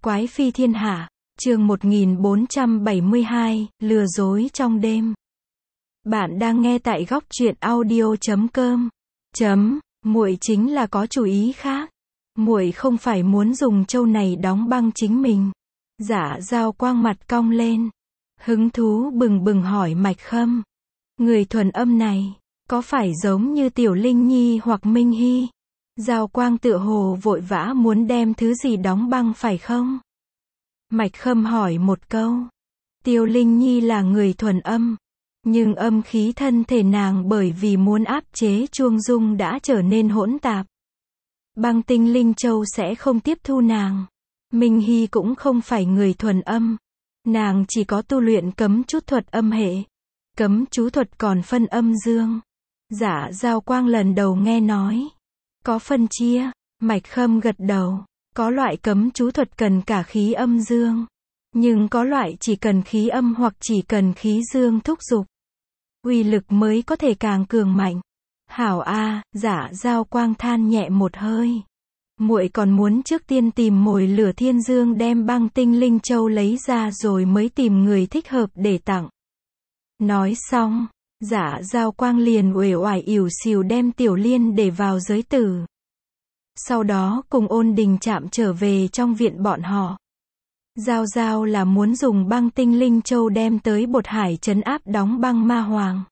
Quái phi thiên hạ, chương 1472, lừa dối trong đêm. Bạn đang nghe tại góc truyện audio.com. Muội chính là có chủ ý khác. Muội không phải muốn dùng châu này đóng băng chính mình. Dạ Dao Quang mặt cong lên, hứng thú bừng bừng hỏi Mạch Khâm. Người thuần âm này, có phải giống như Tiểu Linh Nhi hoặc Minh Hy? Dao Quang tựa hồ vội vã muốn đem thứ gì đóng băng phải không? Mạch Khâm hỏi một câu. Tiểu Linh Nhi là người thuần âm, nhưng âm khí thân thể nàng bởi vì muốn áp chế Chuông Dung đã trở nên hỗn tạp. Băng tinh linh châu sẽ không tiếp thu nàng. Minh Hy cũng không phải người thuần âm. Nàng chỉ có tu luyện cấm chú thuật âm hệ. Cấm chú thuật còn phân âm dương. Dạ Dao Quang lần đầu nghe nói. Có phân chia. Mạch Khâm gật đầu. Có loại cấm chú thuật cần cả khí âm dương. Nhưng có loại chỉ cần khí âm hoặc chỉ cần khí dương thúc giục. Uy lực mới có thể càng cường mạnh. Hảo a, Dạ Dao Quang than nhẹ một hơi. Muội còn muốn trước tiên tìm mồi lửa thiên dương đem băng tinh linh châu lấy ra rồi mới tìm người thích hợp để tặng. Nói xong, Dạ Dao Quang liền uể oải ỉu xìu đem Tiểu Liên để vào giới tử. Sau đó cùng Ôn Đình Trạm trở về trong viện bọn họ. Giao Giao là muốn dùng băng tinh linh châu đem tới Bột Hải trấn áp đóng băng ma hoàng.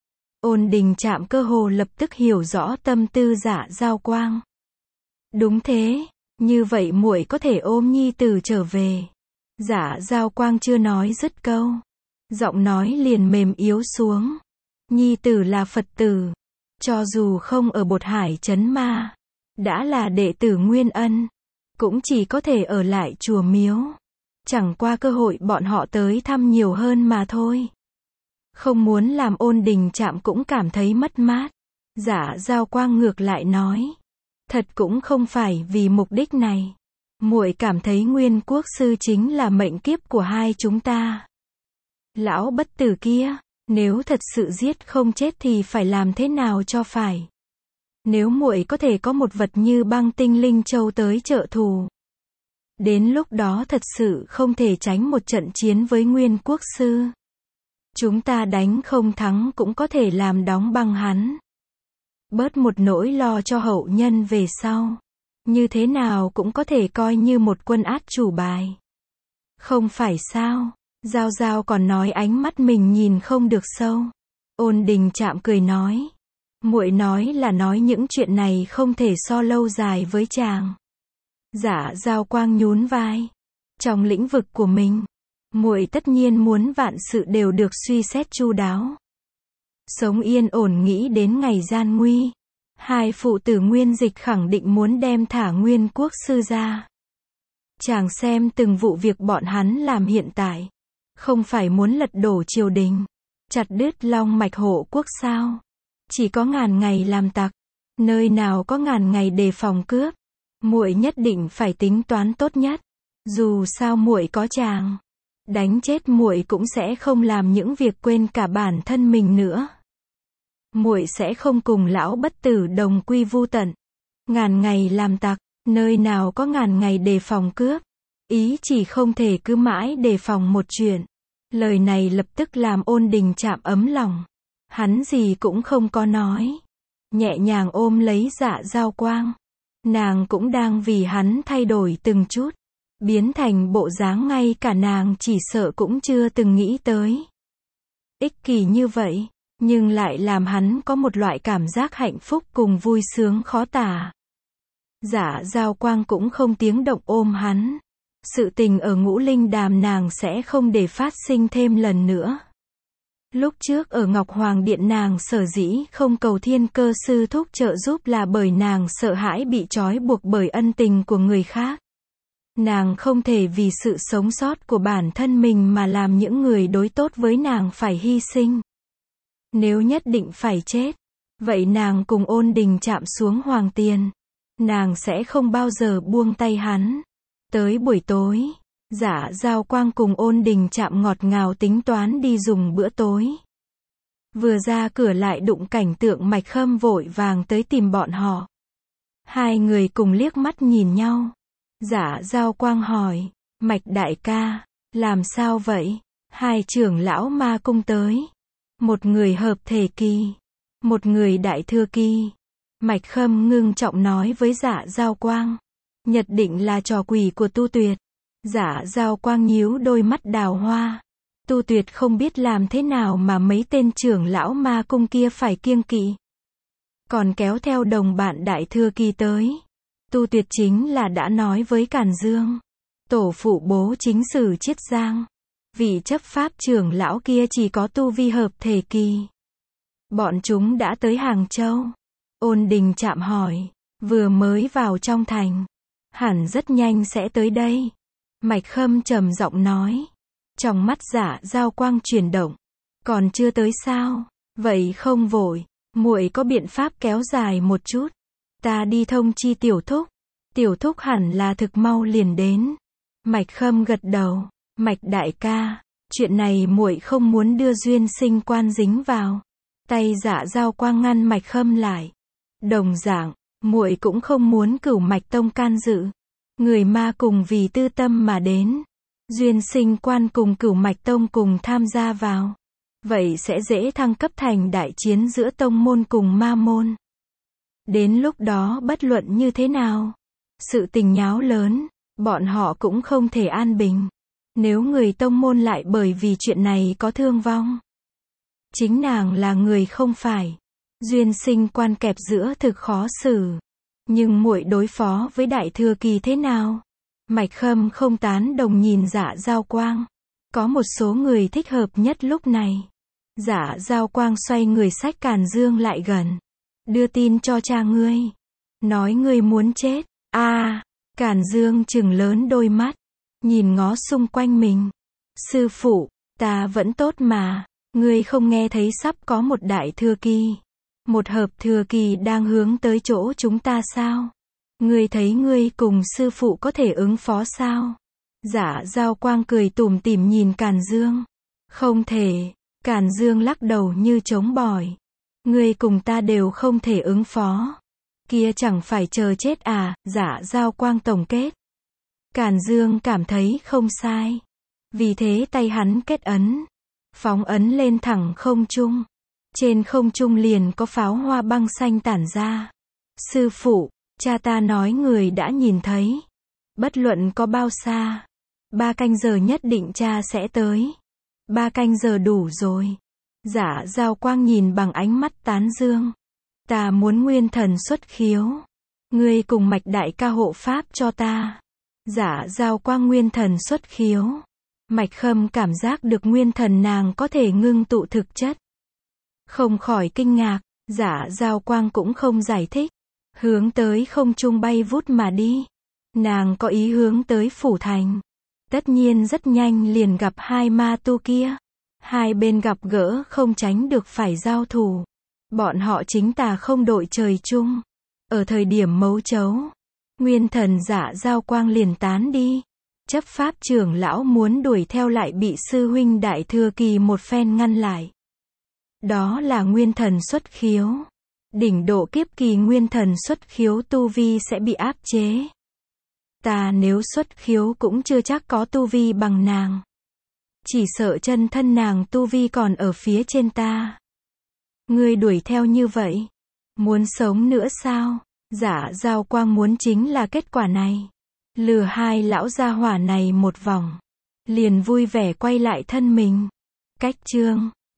Ôn Đình Trạm cơ hồ lập tức hiểu rõ tâm tư Dạ Dao Quang. Đúng thế, như vậy muội có thể ôm nhi tử trở về. Dạ Dao Quang chưa nói dứt câu, giọng nói liền mềm yếu xuống. Nhi tử là Phật tử, cho dù không ở Bột Hải trấn ma, đã là đệ tử Nguyên Ân, cũng chỉ có thể ở lại chùa miếu. Chẳng qua cơ hội bọn họ tới thăm nhiều hơn mà thôi. Không muốn làm Ôn Đình Trạm cũng cảm thấy mất mát. Dạ Dao Quang ngược lại nói. Thật cũng không phải vì mục đích này. Muội cảm thấy Nguyên Quốc sư chính là mệnh kiếp của hai chúng ta. Lão bất tử kia, nếu thật sự giết không chết thì phải làm thế nào cho phải. Nếu muội có thể có một vật như băng tinh linh châu tới trợ thù, đến lúc đó thật sự không thể tránh một trận chiến với Nguyên Quốc sư. Chúng ta đánh không thắng cũng có thể làm đóng băng hắn. Bớt một nỗi lo cho hậu nhân về sau. Như thế nào cũng có thể coi như một quân át chủ bài. Không phải sao? Giao Giao còn nói ánh mắt mình nhìn không được sâu. Ôn Đình Trạm cười nói. Muội nói là nói những chuyện này không thể so lâu dài với chàng. Dạ Dao Quang nhún vai. Trong lĩnh vực của mình, muội tất nhiên muốn vạn sự đều được suy xét chu đáo. Sống yên ổn nghĩ đến ngày gian nguy. Hai phụ tử Nguyên Dịch khẳng định muốn đem thả Nguyên Quốc sư ra. Chàng xem từng vụ việc bọn hắn làm hiện tại. Không phải muốn lật đổ triều đình, chặt đứt long mạch hộ quốc sao? Chỉ có ngàn ngày làm tặc, nơi nào có ngàn ngày đề phòng cướp. Muội nhất định phải tính toán tốt nhất. Dù sao muội có chàng, đánh chết muội cũng sẽ không làm những việc quên cả bản thân mình nữa. Muội sẽ không cùng lão bất tử đồng quy vu tận. Ngàn ngày làm tặc, nơi nào có ngàn ngày đề phòng cướp. Ý chỉ không thể cứ mãi đề phòng một chuyện. Lời này lập tức làm Ôn Đình Trạm ấm lòng. Hắn gì cũng không có nói, nhẹ nhàng ôm lấy Dạ Dao Quang. Nàng cũng đang vì hắn thay đổi từng chút, biến thành bộ dáng ngay cả nàng chỉ sợ cũng chưa từng nghĩ tới. Ích kỷ như vậy, nhưng lại làm hắn có một loại cảm giác hạnh phúc cùng vui sướng khó tả. Dạ Dao Quang cũng không tiếng động ôm hắn. Sự tình ở Ngũ Linh Đàm nàng sẽ không để phát sinh thêm lần nữa. Lúc trước ở Ngọc Hoàng Điện nàng sở dĩ không cầu Thiên Cơ sư thúc trợ giúp là bởi nàng sợ hãi bị trói buộc bởi ân tình của người khác. Nàng không thể vì sự sống sót của bản thân mình mà làm những người đối tốt với nàng phải hy sinh. Nếu nhất định phải chết, vậy nàng cùng Ôn Đình Trạm xuống Hoàng Tiền. Nàng sẽ không bao giờ buông tay hắn. Tới buổi tối, Dạ Dao Quang cùng Ôn Đình Trạm ngọt ngào tính toán đi dùng bữa tối. Vừa ra cửa lại đụng cảnh tượng Mạch Khâm vội vàng tới tìm bọn họ. Hai người cùng liếc mắt nhìn nhau. Dạ Dao Quang hỏi, Mạch đại ca, làm sao vậy? Hai trưởng lão ma cung tới. Một người hợp thể kỳ, một người đại thừa kỳ. Mạch Khâm ngưng trọng nói với Dạ Giao Quang. Nhất định là trò quỷ của Tu Tuyệt. Dạ Giao Quang nhíu đôi mắt đào hoa. Tu Tuyệt không biết làm thế nào mà mấy tên trưởng lão ma cung kia phải kiêng kỵ. Còn kéo theo đồng bạn đại thừa kỳ tới. Tu Tuyệt chính là đã nói với Càn Dương. Tổ phụ bố chính sử Chiết Giang. Vị chấp pháp trưởng lão kia chỉ có tu vi hợp thể kỳ. Bọn chúng đã tới Hàng Châu. Ôn Đình chạm hỏi. Vừa mới vào trong thành. Hẳn rất nhanh sẽ tới đây. Mạch Khâm trầm giọng nói. Trong mắt Dạ Giao Quang chuyển động. Còn chưa tới sao? Vậy không vội. Muội có biện pháp kéo dài một chút. Ta đi thông chi Tiểu Thúc. Tiểu Thúc hẳn là thực mau liền đến. Mạch Khâm gật đầu. Mạch đại ca, chuyện này muội không muốn đưa Duyên Sinh Quan dính vào. Tay Dạ Giao Quang ngăn Mạch Khâm lại. Đồng dạng, muội cũng không muốn Cửu Mạch Tông can dự. Người ma cùng vì tư tâm mà đến. Duyên Sinh Quan cùng Cửu Mạch Tông cùng tham gia vào. Vậy sẽ dễ thăng cấp thành đại chiến giữa tông môn cùng ma môn. Đến lúc đó bất luận như thế nào, sự tình nháo lớn, bọn họ cũng không thể an bình. Nếu người tông môn lại bởi vì chuyện này có thương vong. Chính nàng là người không phải. Duyên Sinh Quan kẹp giữa thực khó xử. Nhưng muội đối phó với đại thừa kỳ thế nào? Mạch Khâm không tán đồng nhìn Dạ Giao Quang. Có một số người thích hợp nhất lúc này. Dạ Giao Quang xoay người xách Càn Dương lại gần. Đưa tin cho cha ngươi. Nói ngươi muốn chết. Càn Dương trừng lớn đôi mắt. Nhìn ngó xung quanh mình. Sư phụ, ta vẫn tốt mà. Ngươi không nghe thấy sắp có một đại thừa kỳ. Một hợp thừa kỳ đang hướng tới chỗ chúng ta sao? Ngươi thấy ngươi cùng sư phụ có thể ứng phó sao? Dạ Giao Quang cười tủm tỉm nhìn Càn Dương. Không thể. Càn Dương lắc đầu như trống bỏi. Ngươi cùng ta đều không thể ứng phó. Kia chẳng phải chờ chết à? Dạ Giao Quang tổng kết. Càn Dương cảm thấy không sai. Vì thế tay hắn kết ấn. Phóng ấn lên thẳng không trung. Trên không trung liền có pháo hoa băng xanh tản ra. Sư phụ, cha ta nói người đã nhìn thấy. Bất luận có bao xa. 3 canh giờ nhất định cha sẽ tới. 3 canh giờ đủ rồi. Dạ Giao Quang nhìn bằng ánh mắt tán dương. Ta muốn nguyên thần xuất khiếu. Ngươi cùng Mạch đại ca hộ pháp cho ta. Dạ Giao Quang nguyên thần xuất khiếu. Mạch Khâm cảm giác được nguyên thần nàng có thể ngưng tụ thực chất. Không khỏi kinh ngạc. Dạ Giao Quang cũng không giải thích. Hướng tới không trung bay vút mà đi. Nàng có ý hướng tới phủ thành. Tất nhiên rất nhanh liền gặp hai ma tu kia. Hai bên gặp gỡ không tránh được phải giao thủ. Bọn họ chính tà không đội trời chung. Ở thời điểm mấu chấu, nguyên thần Dạ Giao Quang liền tán đi. Chấp pháp trưởng lão muốn đuổi theo lại bị sư huynh đại thừa kỳ một phen ngăn lại. Đó là nguyên thần xuất khiếu. Đỉnh độ kiếp kỳ nguyên thần xuất khiếu tu vi sẽ bị áp chế. Ta nếu xuất khiếu cũng chưa chắc có tu vi bằng nàng. Chỉ sợ chân thân nàng tu vi còn ở phía trên ta. Ngươi đuổi theo như vậy. Muốn sống nữa sao? Dạ Giao Quang muốn chính là kết quả này. Lừa hai lão gia hỏa này một vòng. Liền vui vẻ quay lại thân mình. Cách chương